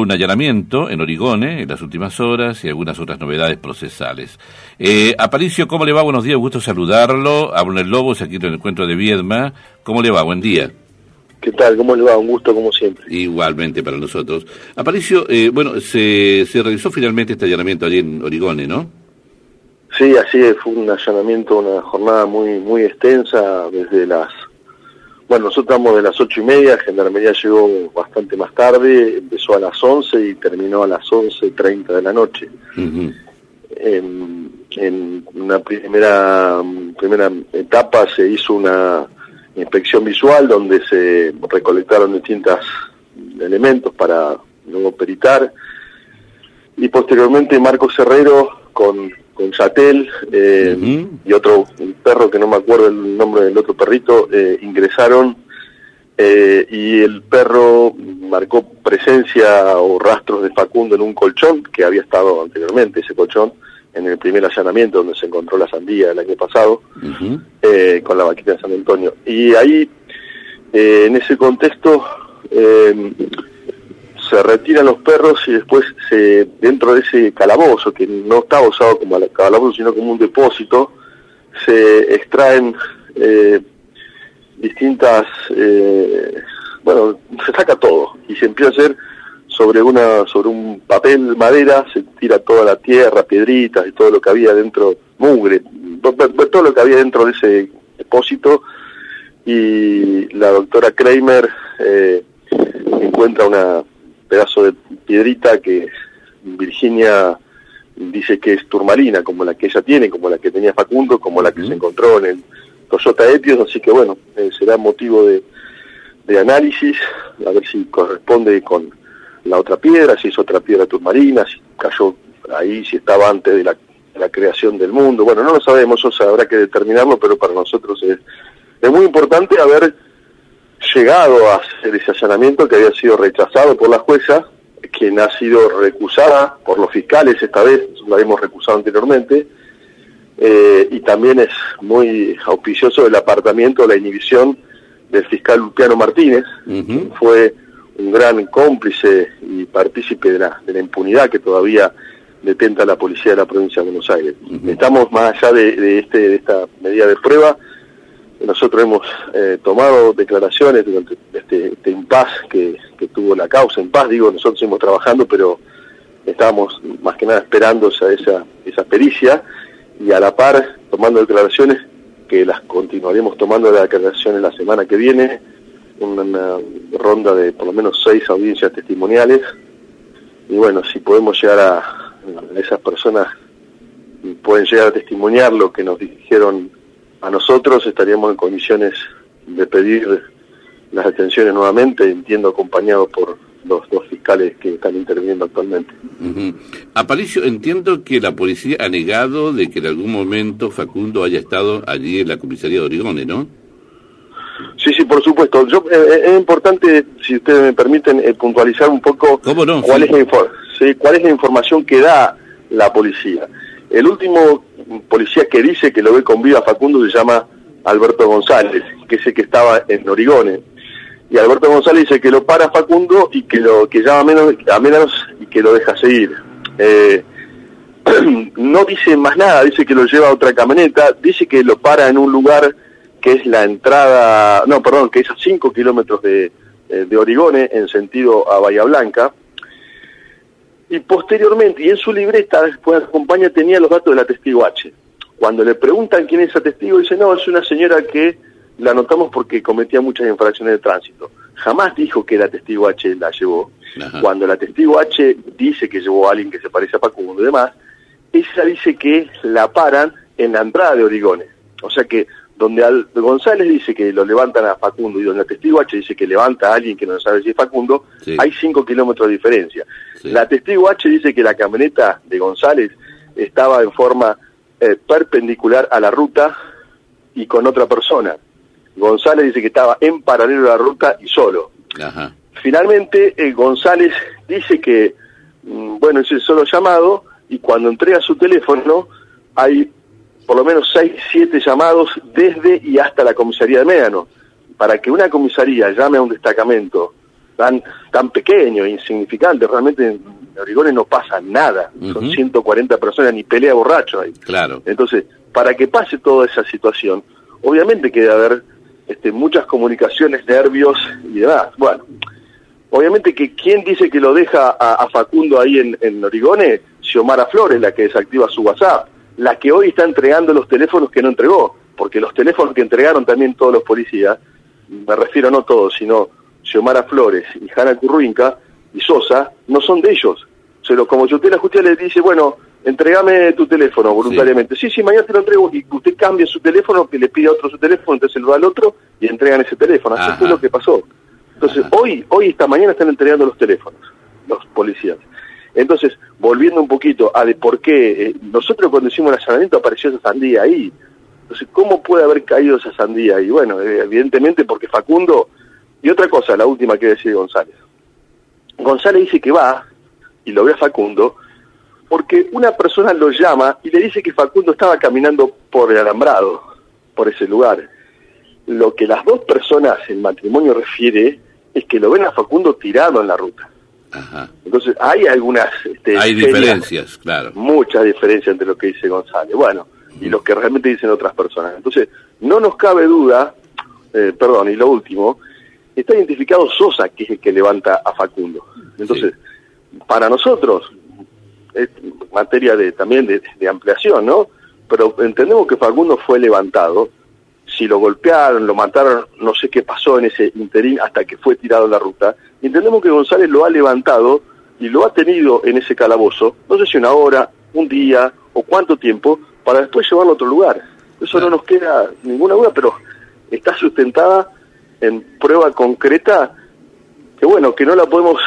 un allanamiento en Origone en las últimas horas y algunas otras novedades procesales. Aparicio, ¿cómo le va? Buenos días, gusto saludarlo. Abner Lobos, aquí en el encuentro de Viedma. ¿Cómo le va? Buen día. ¿Qué tal? ¿Cómo le va? Un gusto como siempre. Igualmente para nosotros. Aparicio, se realizó finalmente este allanamiento allí en Origone, ¿no? Sí, así es, fue un allanamiento, una jornada muy extensa, nosotros estamos de las 8:30, Gendarmería llegó bastante más tarde, empezó a las 11 y terminó a las 11:30 de la noche. Uh-huh. En una primera etapa se hizo una inspección visual donde se recolectaron distintos elementos para luego peritar, y posteriormente Marcos Herrero con Chatel y otro perro que no me acuerdo el nombre del otro perrito, ingresaron y el perro marcó presencia o rastros de Facundo en un colchón que había estado anteriormente, ese colchón, en el primer allanamiento donde se encontró la sandía el año pasado, con la vaquita de San Antonio. Y ahí, en ese contexto, se retiran los perros y después dentro de ese calabozo, que no está usado como calabozo sino como un depósito, se extraen distintas, se saca todo y se empieza a hacer sobre un papel madera, se tira toda la tierra, piedritas y todo lo que había dentro, mugre, todo lo que había dentro de ese depósito, y la doctora Kramer encuentra una pedazo de piedrita que Virginia dice que es turmalina, como la que ella tiene, como la que tenía Facundo, como la que se encontró en el Toyota Etios, así que será motivo de análisis, a ver si corresponde con la otra piedra, si es otra piedra turmalina, si cayó ahí, si estaba antes de la creación del mundo. Bueno, no lo sabemos, eso habrá que determinarlo, pero para nosotros es muy importante haber llegado a hacer ese allanamiento que había sido rechazado por la jueza, quien ha sido recusada por los fiscales esta vez, la habíamos recusado anteriormente, y también es muy auspicioso el apartamiento, la inhibición del fiscal Lupiano Martínez, quien fue un gran cómplice y partícipe de la impunidad que todavía detenta la policía de la provincia de Buenos Aires. Estamos más allá de esta medida de prueba. Nosotros hemos tomado declaraciones durante este impasse que tuvo la causa. En paz, nosotros seguimos trabajando, pero estábamos más que nada esperando esa pericia, y a la par tomando declaraciones que las continuaremos tomando las declaraciones la semana que viene, una ronda de por lo menos 6 audiencias testimoniales, y si podemos llegar a esas personas, pueden llegar a testimoniar lo que nos dijeron a nosotros, estaríamos en condiciones de pedir las detenciones nuevamente, entiendo acompañados por los 2 fiscales que están interviniendo actualmente. Aparicio, entiendo que la policía ha negado de que en algún momento Facundo haya estado allí en la comisaría de Origone, ¿no? Sí, por supuesto. Es importante, si ustedes me permiten, puntualizar un poco cuál es la información que da la policía. El último policía que dice que lo ve con vida a Facundo se llama Alberto González, que es el que estaba en Origone. Y Alberto González dice que lo para Facundo y que llama a menos y que lo deja seguir. No dice más nada, dice que lo lleva a otra camioneta, dice que lo para en un lugar que es la entrada, que es a 5 kilómetros de Origone en sentido a Bahía Blanca. Y posteriormente, y en su libreta, después acompaña, tenía los datos de la testigo H. Cuando le preguntan quién es esa testigo, dice, no, es una señora que la notamos porque cometía muchas infracciones de tránsito. Jamás dijo que la testigo H la llevó. Ajá. Cuando la testigo H dice que llevó a alguien que se parece a Facundo y demás, ella dice que la paran en la entrada de Origone. O sea que donde González dice que lo levantan a Facundo y donde la testigo H dice que levanta a alguien que no sabe si es Facundo, hay 5 kilómetros de diferencia. La testigo H dice que la camioneta de González estaba en forma perpendicular a la ruta y con otra persona. González dice que estaba en paralelo a la ruta y solo. Ajá. Finalmente, González dice que, es el solo llamado, y cuando entrega su teléfono hay por lo menos 6, 7 llamados desde y hasta la comisaría de Médano. Para que una comisaría llame a un destacamento tan pequeño, insignificante. Realmente en Origones no pasa nada, son 140 personas, ni pelea borracho ahí. Claro. Entonces, para que pase toda esa situación, obviamente que debe haber muchas comunicaciones, nervios y demás. Bueno, obviamente que ¿quién dice que lo deja a Facundo ahí en Origones? Xiomara Flores, la que desactiva su WhatsApp, la que hoy está entregando los teléfonos que no entregó, porque los teléfonos que entregaron también todos los policías, me refiero no todos, sino Xiomara Flores y Hanna Curruinca y Sosa, no son de ellos. Como si usted la justicia le dice, bueno, entregame tu teléfono voluntariamente. Sí, mañana te lo entrego, y usted cambia su teléfono, que le pide a otro su teléfono, entonces lo da al otro y entregan ese teléfono. Así fue lo que pasó. Entonces, hoy esta mañana están entregando los teléfonos, los policías. Entonces, volviendo un poquito a de por qué, nosotros cuando hicimos el allanamiento apareció esa sandía ahí. Entonces, ¿cómo puede haber caído esa sandía ahí? Bueno, evidentemente porque Facundo... Y otra cosa, la última que decía González. González dice que va, y lo ve a Facundo, porque una persona lo llama y le dice que Facundo estaba caminando por el alambrado, por ese lugar. Lo que las dos personas, el matrimonio refiere, es que lo ven a Facundo tirado en la ruta. Ajá. Entonces hay algunas... hay diferencias, claro. Muchas diferencias entre lo que dice González, bueno, y lo que realmente dicen otras personas. Entonces, no nos cabe duda, y lo último, está identificado Sosa, que es el que levanta a Facundo. Entonces, para nosotros, es materia también de ampliación, ¿no? Pero entendemos que Facundo fue levantado. Si lo golpearon, lo mataron, no sé qué pasó en ese interín hasta que fue tirado en la ruta. Y entendemos que González lo ha levantado y lo ha tenido en ese calabozo, no sé si una hora, un día o cuánto tiempo, para después llevarlo a otro lugar. Eso no nos queda ninguna duda, pero está sustentada en prueba concreta que, bueno, que no la podemos...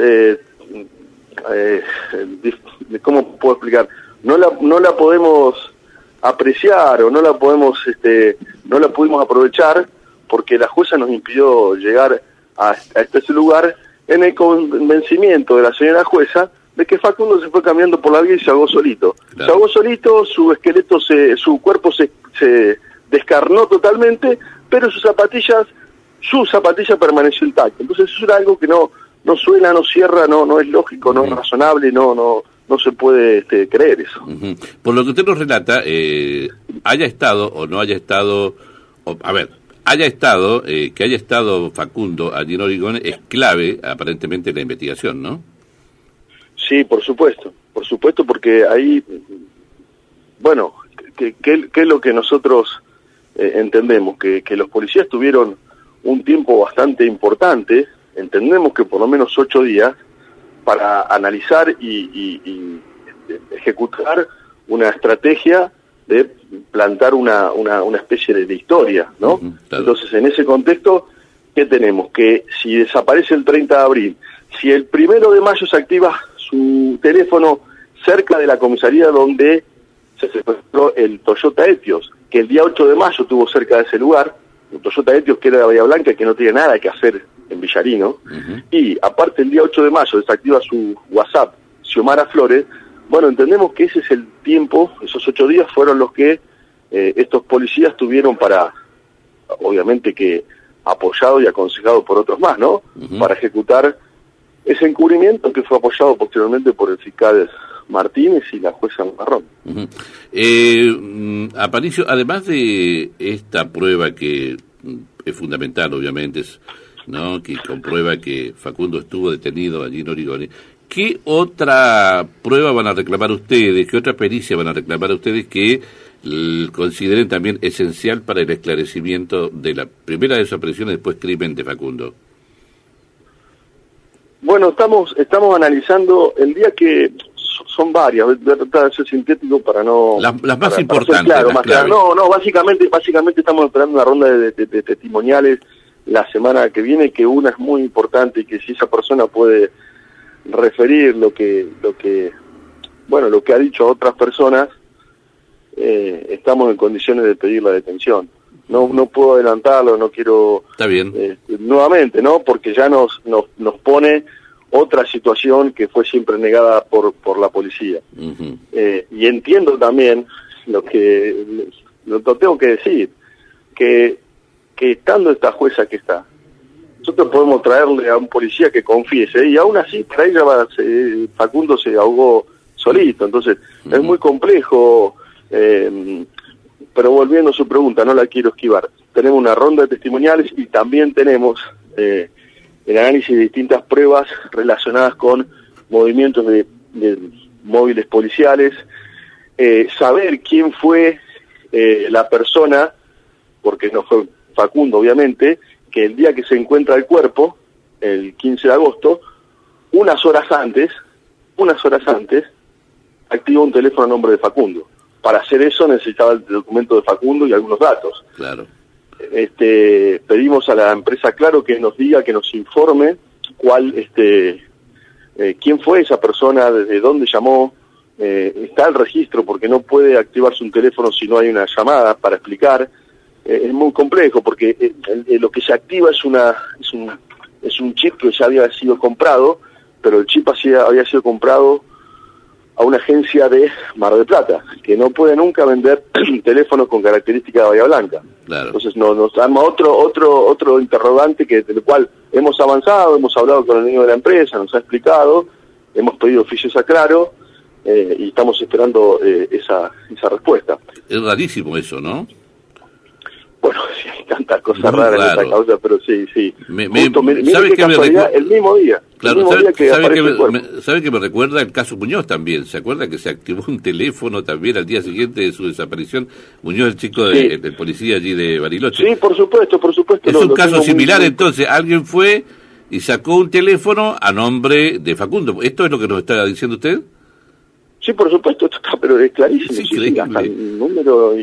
¿cómo puedo explicar? No la podemos apreciar o no la podemos no la pudimos aprovechar porque la jueza nos impidió llegar a este lugar en el convencimiento de la señora jueza de que Facundo se fue caminando por la vía y se ahogó solito. Claro. Se ahogó solito, su esqueleto, su cuerpo se descarnó totalmente, pero su zapatilla permaneció intacta. Entonces eso era algo que no suena, no cierra, no es lógico, no es razonable, no se puede creer eso. Por lo que usted nos relata, haya estado o no haya estado, que haya estado Facundo allí en Origones es clave aparentemente en la investigación, ¿no? Sí, por supuesto, porque ahí, bueno, ¿qué es lo que nosotros entendemos? Que los policías tuvieron un tiempo bastante importante, entendemos que por lo menos 8 días, para analizar y ejecutar una estrategia de plantar una especie de historia, ¿no? Claro. Entonces, en ese contexto, ¿qué tenemos? Que si desaparece el 30 de abril, si el 1 de mayo se activa su teléfono cerca de la comisaría donde se secuestró el Toyota Etios, que el día 8 de mayo estuvo cerca de ese lugar, el Toyota Etios que era de Bahía Blanca, que no tiene nada que hacer en Villarino, y aparte el día 8 de mayo desactiva su WhatsApp Xiomara Flores. Bueno, entendemos que ese es el tiempo, esos 8 días fueron los que estos policías tuvieron para, obviamente que apoyado y aconsejado por otros más, ¿no? Para ejecutar ese encubrimiento que fue apoyado posteriormente por el fiscal Martínez y la jueza Marrón. Aparicio, además de esta prueba que es fundamental, obviamente, ¿no? Que comprueba que Facundo estuvo detenido allí en Origones, ¿qué otra prueba van a reclamar ustedes? ¿Qué otra pericia van a reclamar ustedes que consideren también esencial para el esclarecimiento de la primera desaparición y después crimen de Facundo? Bueno, estamos analizando el día que son varias, voy a tratar de ser sintético para no... Las más importantes, claro, las más claras. No, básicamente estamos esperando una ronda de testimoniales la semana que viene, que una es muy importante y que si esa persona puede referir lo que ha dicho a otras personas, estamos en condiciones de pedir la detención. No puedo adelantarlo, no quiero... Está bien. Nuevamente, ¿no? Porque ya nos pone otra situación que fue siempre negada por la policía. Y entiendo también lo tengo que decir, que estando esta jueza que está, nosotros podemos traerle a un policía que confiese, y aún así para ella Facundo se ahogó solito. Entonces es muy complejo, pero volviendo a su pregunta, no la quiero esquivar. Tenemos una ronda de testimoniales y también tenemos el análisis de distintas pruebas relacionadas con movimientos de móviles policiales, saber quién fue la persona, porque no fue Facundo obviamente, que el día que se encuentra el cuerpo, el 15 de agosto, unas horas antes, activó un teléfono a nombre de Facundo. Para hacer eso necesitaba el documento de Facundo y algunos datos. Claro. Pedimos a la empresa Claro que nos diga, que nos informe quién fue esa persona, desde dónde llamó. Está el registro, porque no puede activarse un teléfono si no hay una llamada para explicar. Es muy complejo, porque lo que se activa es un chip que ya había sido comprado, pero el chip había sido comprado a una agencia de Mar del Plata, que no puede nunca vender teléfonos con características de Bahía Blanca. Claro. Entonces nos arma otro interrogante, del cual hemos avanzado, hemos hablado con el dueño de la empresa, nos ha explicado, hemos pedido oficios a Claro, y estamos esperando esa respuesta. Es rarísimo eso, ¿no? Bueno, sí, hay tantas cosas raras en esta causa, pero sí. ¿Sabe qué me recuerda? El mismo día. Claro, ¿sabe que me recuerda el caso Muñoz también? ¿Se acuerda que se activó un teléfono también al día siguiente de su desaparición? Muñoz, el chico del policía allí de Bariloche. Sí, por supuesto. Es un caso similar, entonces. Alguien fue y sacó un teléfono a nombre de Facundo. ¿Esto es lo que nos está diciendo usted? Sí, por supuesto, esto está, pero es clarísimo. Sí, hasta el número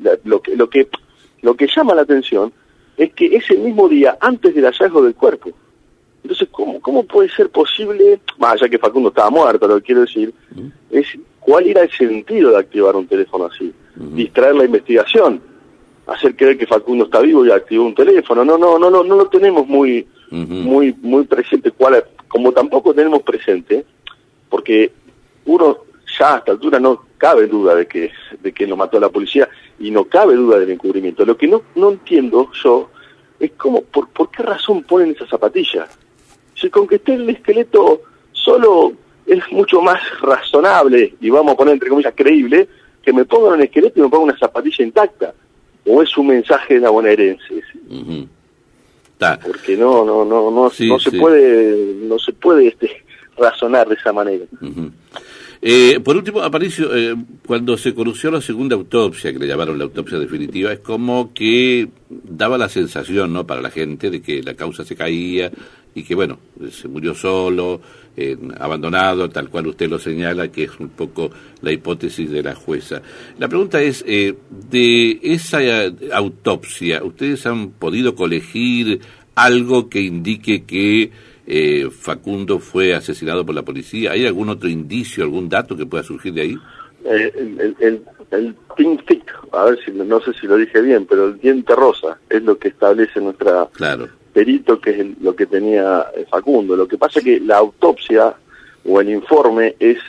lo que llama la atención es que es el mismo día antes del hallazgo del cuerpo. Entonces, ¿cómo puede ser posible, más allá que Facundo estaba muerto, lo que quiero decir, es cuál era el sentido de activar un teléfono así? Distraer la investigación, hacer creer que Facundo está vivo y activó un teléfono. No lo tenemos muy presente, como tampoco tenemos presente, porque uno ya a esta altura no cabe duda de que lo mató la policía, y no cabe duda del encubrimiento. Lo que no entiendo yo es por qué razón ponen esas zapatillas. Si con que esté el esqueleto solo es mucho más razonable, y vamos a poner entre comillas creíble, que me pongan un esqueleto y me pongan una zapatilla intacta. O es un mensaje de la bonaerense. Porque no se puede razonar de esa manera. Por último, Aparicio, cuando se conoció la segunda autopsia, que le llamaron la autopsia definitiva, es como que daba la sensación, ¿no?, para la gente de que la causa se caía y que, bueno, se murió solo, abandonado, tal cual usted lo señala, que es un poco la hipótesis de la jueza. La pregunta es, de esa autopsia, ¿ustedes han podido colegir algo que indique que Facundo fue asesinado por la policía? ¿Hay algún otro indicio, algún dato que pueda surgir de ahí? El pink tick, a ver si no sé si lo dije bien, pero el diente rosa es lo que establece nuestra perito, que es lo que tenía Facundo. Lo que pasa es que la autopsia o el informe es,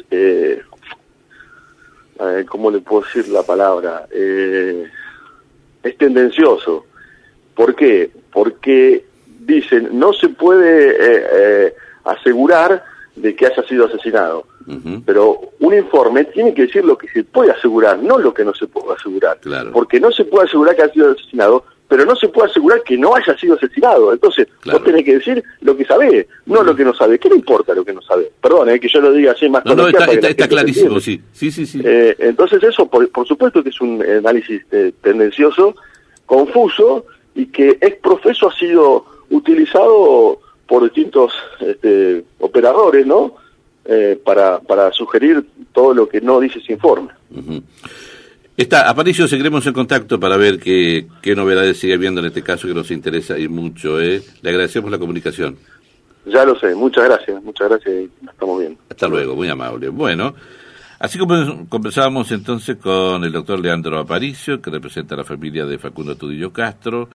¿cómo le puedo decir la palabra? Es tendencioso. ¿Por qué? Porque dicen, no se puede asegurar de que haya sido asesinado. Pero un informe tiene que decir lo que se puede asegurar, no lo que no se puede asegurar. Porque no se puede asegurar que haya sido asesinado, pero no se puede asegurar que no haya sido asesinado. Entonces, vos tenés que decir lo que sabe, no lo que no sabe. ¿Qué le importa lo que no sabe? Perdón, que yo lo diga así más coloquial. Está clarísimo, sí. Entonces eso, por supuesto que es un análisis tendencioso, confuso, y que ex profeso ha sido utilizado por distintos operadores, ¿no?, para sugerir todo lo que no dice ese informe. Aparicio, seguiremos en contacto para ver qué novedades sigue habiendo en este caso, que nos interesa y mucho. Le agradecemos la comunicación. Ya lo sé, muchas gracias y nos estamos viendo. Hasta luego, muy amable. Bueno, así como conversábamos entonces con el doctor Leandro Aparicio, que representa a la familia de Facundo Tudillo Castro.